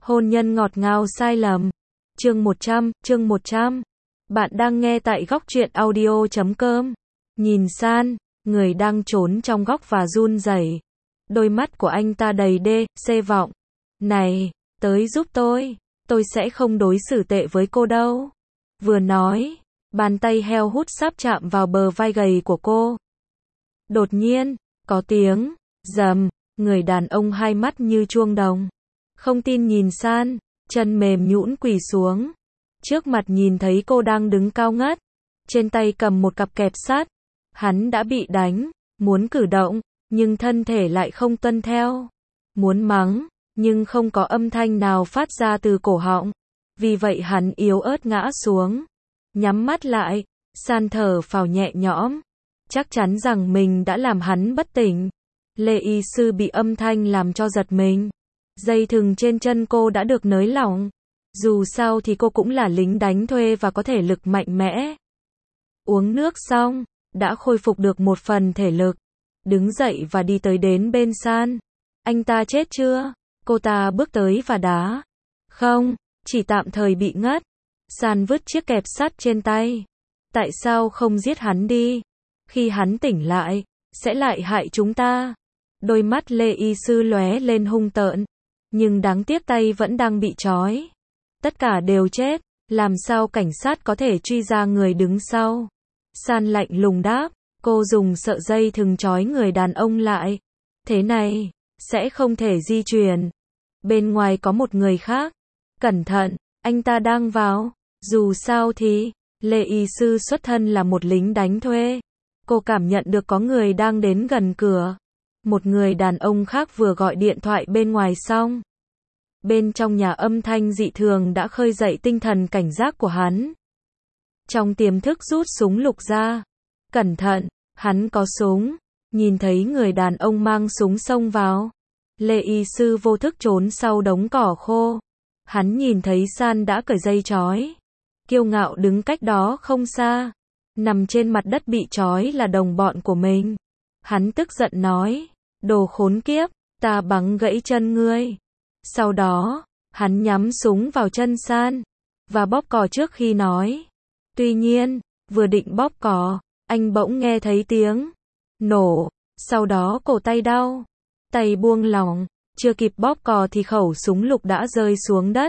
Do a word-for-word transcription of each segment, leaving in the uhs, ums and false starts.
Hôn nhân ngọt ngào sai lầm. Chương một trăm, chương một trăm. Bạn đang nghe tại góc truyện audio chấm com. Nhìn San, người đang trốn trong góc và run rẩy. Đôi mắt của anh ta đầy đê, xê vọng. Này, tới giúp tôi, tôi sẽ không đối xử tệ với cô đâu. Vừa nói, bàn tay heo hút sắp chạm vào bờ vai gầy của cô. Đột nhiên, có tiếng, rầm, người đàn ông hai mắt như chuông đồng. Không tin nhìn San, chân mềm nhũn quỳ xuống. Trước mặt nhìn thấy cô đang đứng cao ngất, trên tay cầm một cặp kẹp sắt. Hắn đã bị đánh, muốn cử động, nhưng thân thể lại không tuân theo. Muốn mắng, nhưng không có âm thanh nào phát ra từ cổ họng. Vì vậy hắn yếu ớt ngã xuống. Nhắm mắt lại, San thở phào nhẹ nhõm. Chắc chắn rằng mình đã làm hắn bất tỉnh. Lê y sư bị âm thanh làm cho giật mình. Dây thừng trên chân cô đã được nới lỏng. Dù sao thì cô cũng là lính đánh thuê và có thể lực mạnh mẽ. Uống nước xong, đã khôi phục được một phần thể lực. Đứng dậy và đi tới đến bên San. Anh ta chết chưa? Cô ta bước tới và đá. Không, chỉ tạm thời bị ngất. San vứt chiếc kẹp sắt trên tay. Tại sao không giết hắn đi? Khi hắn tỉnh lại, sẽ lại hại chúng ta. Đôi mắt Lê y sư lóe lên hung tợn. Nhưng đáng tiếc tay vẫn đang bị trói. Tất cả đều chết, làm sao cảnh sát có thể truy ra người đứng sau? San lạnh lùng đáp, cô dùng sợi dây thừng trói người đàn ông lại. Thế này, sẽ không thể di chuyển. Bên ngoài có một người khác. Cẩn thận, anh ta đang vào. Dù sao thì, Lê y sư xuất thân là một lính đánh thuê. Cô cảm nhận được có người đang đến gần cửa. Một người đàn ông khác vừa gọi điện thoại bên ngoài xong. Bên trong nhà âm thanh dị thường đã khơi dậy tinh thần cảnh giác của hắn. Trong tiềm thức rút súng lục ra. Cẩn thận, hắn có súng. Nhìn thấy người đàn ông mang súng xông vào. Lê y sư vô thức trốn sau đống cỏ khô. Hắn nhìn thấy San đã cởi dây trói. Kiêu ngạo đứng cách đó không xa. Nằm trên mặt đất bị trói là đồng bọn của mình. Hắn tức giận nói. Đồ khốn kiếp, ta bắn gãy chân ngươi. Sau đó, hắn nhắm súng vào chân San. Và bóp cò trước khi nói. Tuy nhiên, vừa định bóp cò, anh bỗng nghe thấy tiếng nổ. Sau đó cổ tay đau. Tay buông lỏng. Chưa kịp bóp cò thì khẩu súng lục đã rơi xuống đất.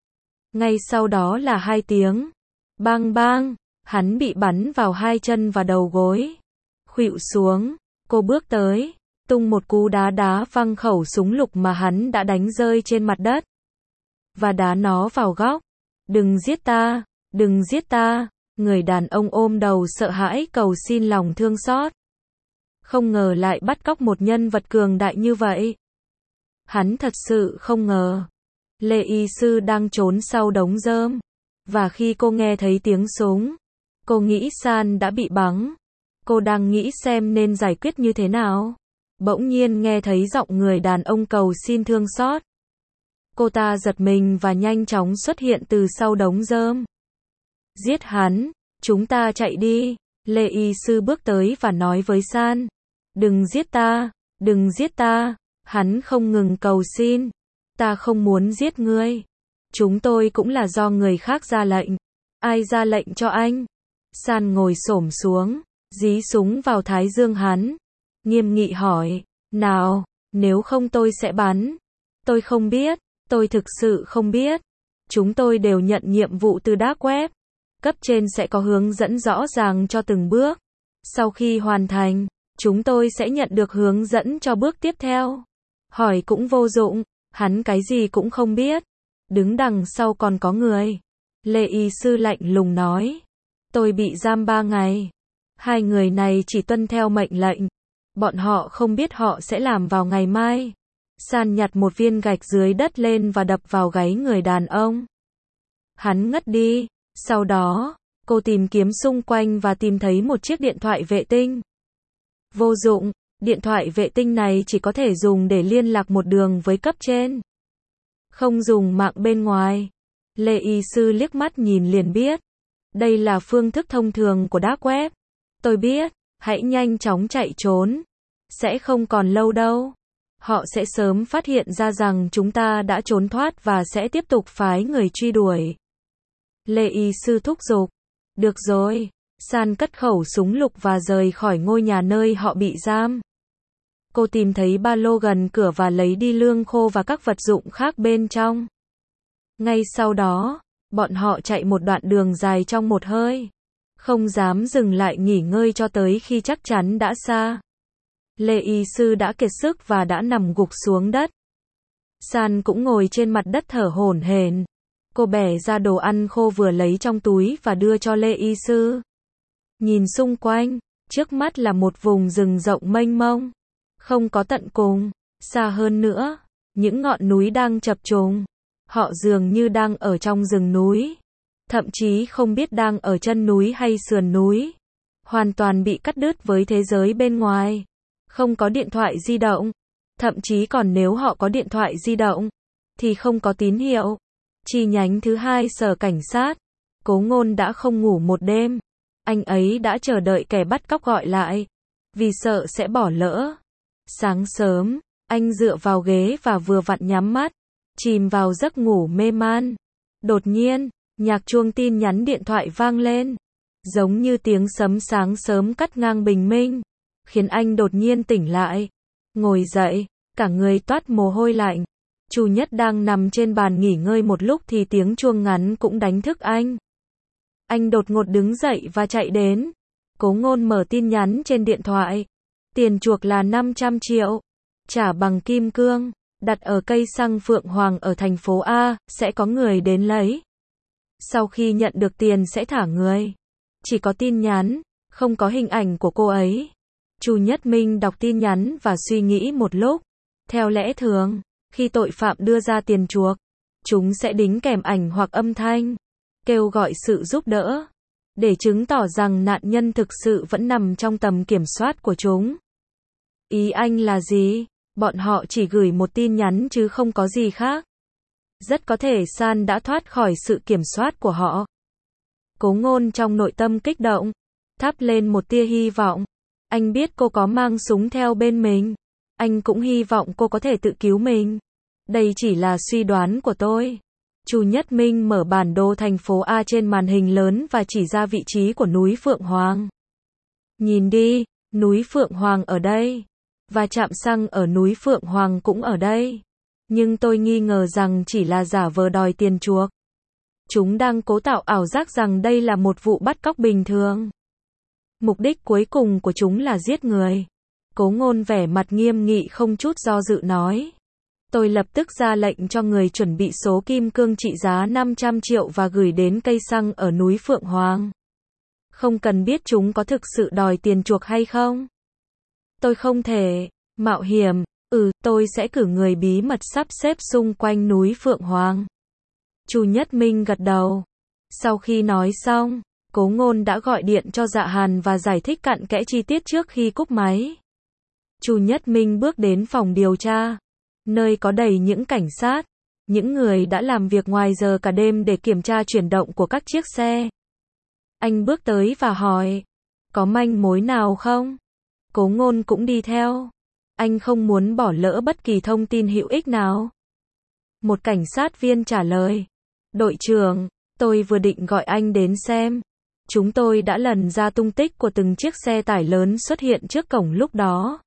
Ngay sau đó là hai tiếng. Bang bang. Hắn bị bắn vào hai chân và đầu gối. Khuỵu xuống. Cô bước tới. Tung một cú đá đá văng khẩu súng lục mà hắn đã đánh rơi trên mặt đất. Và đá nó vào góc. Đừng giết ta. Đừng giết ta. Người đàn ông ôm đầu sợ hãi cầu xin lòng thương xót. Không ngờ lại bắt cóc một nhân vật cường đại như vậy. Hắn thật sự không ngờ. Lê y sư đang trốn sau đống rơm. Và khi cô nghe thấy tiếng súng, cô nghĩ San đã bị bắn. Cô đang nghĩ xem nên giải quyết như thế nào. Bỗng nhiên nghe thấy giọng người đàn ông cầu xin thương xót. Cô ta giật mình và nhanh chóng xuất hiện từ sau đống rơm. Giết hắn, chúng ta chạy đi. Lê y sư bước tới và nói với San. Đừng giết ta, đừng giết ta. Hắn không ngừng cầu xin. Ta không muốn giết ngươi. Chúng tôi cũng là do người khác ra lệnh. Ai ra lệnh cho anh? San ngồi xổm xuống, dí súng vào thái dương hắn. Nghiêm nghị hỏi, nào, nếu không tôi sẽ bắn. Tôi không biết, tôi thực sự không biết. Chúng tôi đều nhận nhiệm vụ từ Dark Web. Cấp trên sẽ có hướng dẫn rõ ràng cho từng bước. Sau khi hoàn thành, chúng tôi sẽ nhận được hướng dẫn cho bước tiếp theo. Hỏi cũng vô dụng, hắn cái gì cũng không biết. Đứng đằng sau còn có người. Lê y sư lạnh lùng nói. Tôi bị giam ba ngày. Hai người này chỉ tuân theo mệnh lệnh. Bọn họ không biết họ sẽ làm vào ngày mai. San nhặt một viên gạch dưới đất lên và đập vào gáy người đàn ông. Hắn ngất đi. Sau đó, cô tìm kiếm xung quanh và tìm thấy một chiếc điện thoại vệ tinh. Vô dụng, điện thoại vệ tinh này chỉ có thể dùng để liên lạc một đường với cấp trên. Không dùng mạng bên ngoài. Lê y sư liếc mắt nhìn liền biết. Đây là phương thức thông thường của Dark Web. Tôi biết, hãy nhanh chóng chạy trốn. Sẽ không còn lâu đâu. họ sẽ sớm phát hiện ra rằng chúng ta đã trốn thoát và sẽ tiếp tục phái người truy đuổi. Lê y sư thúc giục. Được rồi. San cất khẩu súng lục và rời khỏi ngôi nhà nơi họ bị giam. Cô tìm thấy ba lô gần cửa và lấy đi lương khô và các vật dụng khác bên trong. Ngay sau đó, bọn họ chạy một đoạn đường dài trong một hơi. Không dám dừng lại nghỉ ngơi cho tới khi chắc chắn đã xa. Lê y sư đã kiệt sức và đã nằm gục xuống đất. San cũng ngồi trên mặt đất thở hổn hển. Cô bẻ ra đồ ăn khô vừa lấy trong túi và đưa cho Lê y sư. Nhìn xung quanh, trước mắt là một vùng rừng rộng mênh mông. Không có tận cùng, xa hơn nữa, những ngọn núi đang chập trùng. Họ dường như đang ở trong rừng núi. Thậm chí không biết đang ở chân núi hay sườn núi. Hoàn toàn bị cắt đứt với thế giới bên ngoài. Không có điện thoại di động. Thậm chí còn nếu họ có điện thoại di động, thì không có tín hiệu. Chi nhánh thứ hai sở cảnh sát. Cố Ngôn đã không ngủ một đêm. Anh ấy đã chờ đợi kẻ bắt cóc gọi lại. Vì sợ sẽ bỏ lỡ. Sáng sớm, anh dựa vào ghế và vừa vặn nhắm mắt. Chìm vào giấc ngủ mê man. Đột nhiên, nhạc chuông tin nhắn điện thoại vang lên. Giống như tiếng sấm sáng sớm cắt ngang bình minh. Khiến anh đột nhiên tỉnh lại. Ngồi dậy, cả người toát mồ hôi lạnh. Chu Nhất đang nằm trên bàn nghỉ ngơi một lúc thì tiếng chuông ngắn cũng đánh thức anh. Anh đột ngột đứng dậy và chạy đến. Cố Ngôn mở tin nhắn trên điện thoại. Tiền chuộc là năm trăm triệu. Trả bằng kim cương. Đặt ở cây xăng Phượng Hoàng ở thành phố A, sẽ có người đến lấy. Sau khi nhận được tiền sẽ thả người. Chỉ có tin nhắn, không có hình ảnh của cô ấy. Chu Nhất Minh đọc tin nhắn và suy nghĩ một lúc. Theo lẽ thường, khi tội phạm đưa ra tiền chuộc, chúng sẽ đính kèm ảnh hoặc âm thanh, kêu gọi sự giúp đỡ, để chứng tỏ rằng nạn nhân thực sự vẫn nằm trong tầm kiểm soát của chúng. Ý anh là gì? Bọn họ chỉ gửi một tin nhắn chứ không có gì khác. Rất có thể San đã thoát khỏi sự kiểm soát của họ. Cố Ngôn trong nội tâm kích động, thắp lên một tia hy vọng. Anh biết cô có mang súng theo bên mình. Anh cũng hy vọng cô có thể tự cứu mình. Đây chỉ là suy đoán của tôi. Chu Nhất Minh mở bản đồ thành phố A trên màn hình lớn và chỉ ra vị trí của núi Phượng Hoàng. Nhìn đi, núi Phượng Hoàng ở đây. Và trạm xăng ở núi Phượng Hoàng cũng ở đây. Nhưng tôi nghi ngờ rằng chỉ là giả vờ đòi tiền chuộc. Chúng đang cố tạo ảo giác rằng đây là một vụ bắt cóc bình thường. Mục đích cuối cùng của chúng là giết người. Cố Ngôn vẻ mặt nghiêm nghị không chút do dự nói. Tôi lập tức ra lệnh cho người chuẩn bị số kim cương trị giá năm trăm triệu và gửi đến cây xăng ở núi Phượng Hoàng. Không cần biết chúng có thực sự đòi tiền chuộc hay không. Tôi không thể mạo hiểm. Ừ, tôi sẽ cử người bí mật sắp xếp xung quanh núi Phượng Hoàng. Chu Nhất Minh gật đầu. Sau khi nói xong, Cố Ngôn đã gọi điện cho Dạ Hàn và giải thích cặn kẽ chi tiết trước khi cúp máy. Chu Nhất Minh bước đến phòng điều tra, nơi có đầy những cảnh sát, những người đã làm việc ngoài giờ cả đêm để kiểm tra chuyển động của các chiếc xe. Anh bước tới và hỏi, có manh mối nào không? Cố Ngôn cũng đi theo. Anh không muốn bỏ lỡ bất kỳ thông tin hữu ích nào. Một cảnh sát viên trả lời, đội trưởng, tôi vừa định gọi anh đến xem. Chúng tôi đã lần ra tung tích của từng chiếc xe tải lớn xuất hiện trước cổng lúc đó.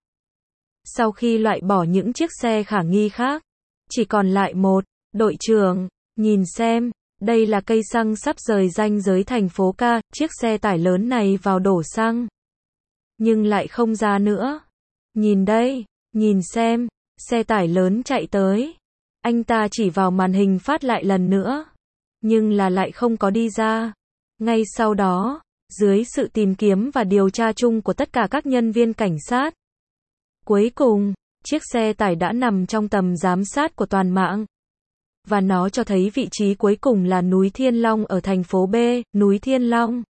Sau khi loại bỏ những chiếc xe khả nghi khác, chỉ còn lại một. Đội trưởng, nhìn xem, đây là cây xăng sắp rời ranh giới thành phố Ca, chiếc xe tải lớn này vào đổ xăng. Nhưng lại không ra nữa. Nhìn đây, nhìn xem, xe tải lớn chạy tới. Anh ta chỉ vào màn hình phát lại lần nữa. Nhưng là lại không có đi ra. Ngay sau đó, dưới sự tìm kiếm và điều tra chung của tất cả các nhân viên cảnh sát, cuối cùng, chiếc xe tải đã nằm trong tầm giám sát của toàn mạng. Và nó cho thấy vị trí cuối cùng là núi Thiên Long ở thành phố B, núi Thiên Long.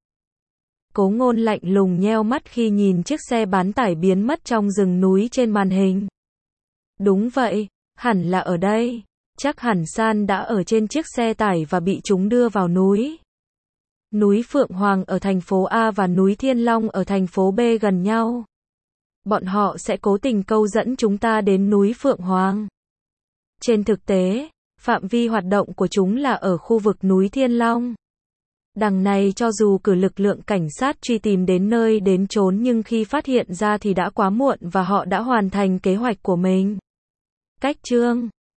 Cố Ngôn lạnh lùng nheo mắt khi nhìn chiếc xe bán tải biến mất trong rừng núi trên màn hình. Đúng vậy, hẳn là ở đây. Chắc hẳn San đã ở trên chiếc xe tải và bị chúng đưa vào núi. Núi Phượng Hoàng ở thành phố A và núi Thiên Long ở thành phố B gần nhau. bọn họ sẽ cố tình câu dẫn chúng ta đến núi Phượng Hoàng. Trên thực tế, phạm vi hoạt động của chúng là ở khu vực núi Thiên Long. Đằng này cho dù cử lực lượng cảnh sát truy tìm đến nơi đến chốn nhưng khi phát hiện ra thì đã quá muộn và họ đã hoàn thành kế hoạch của mình. Cách chương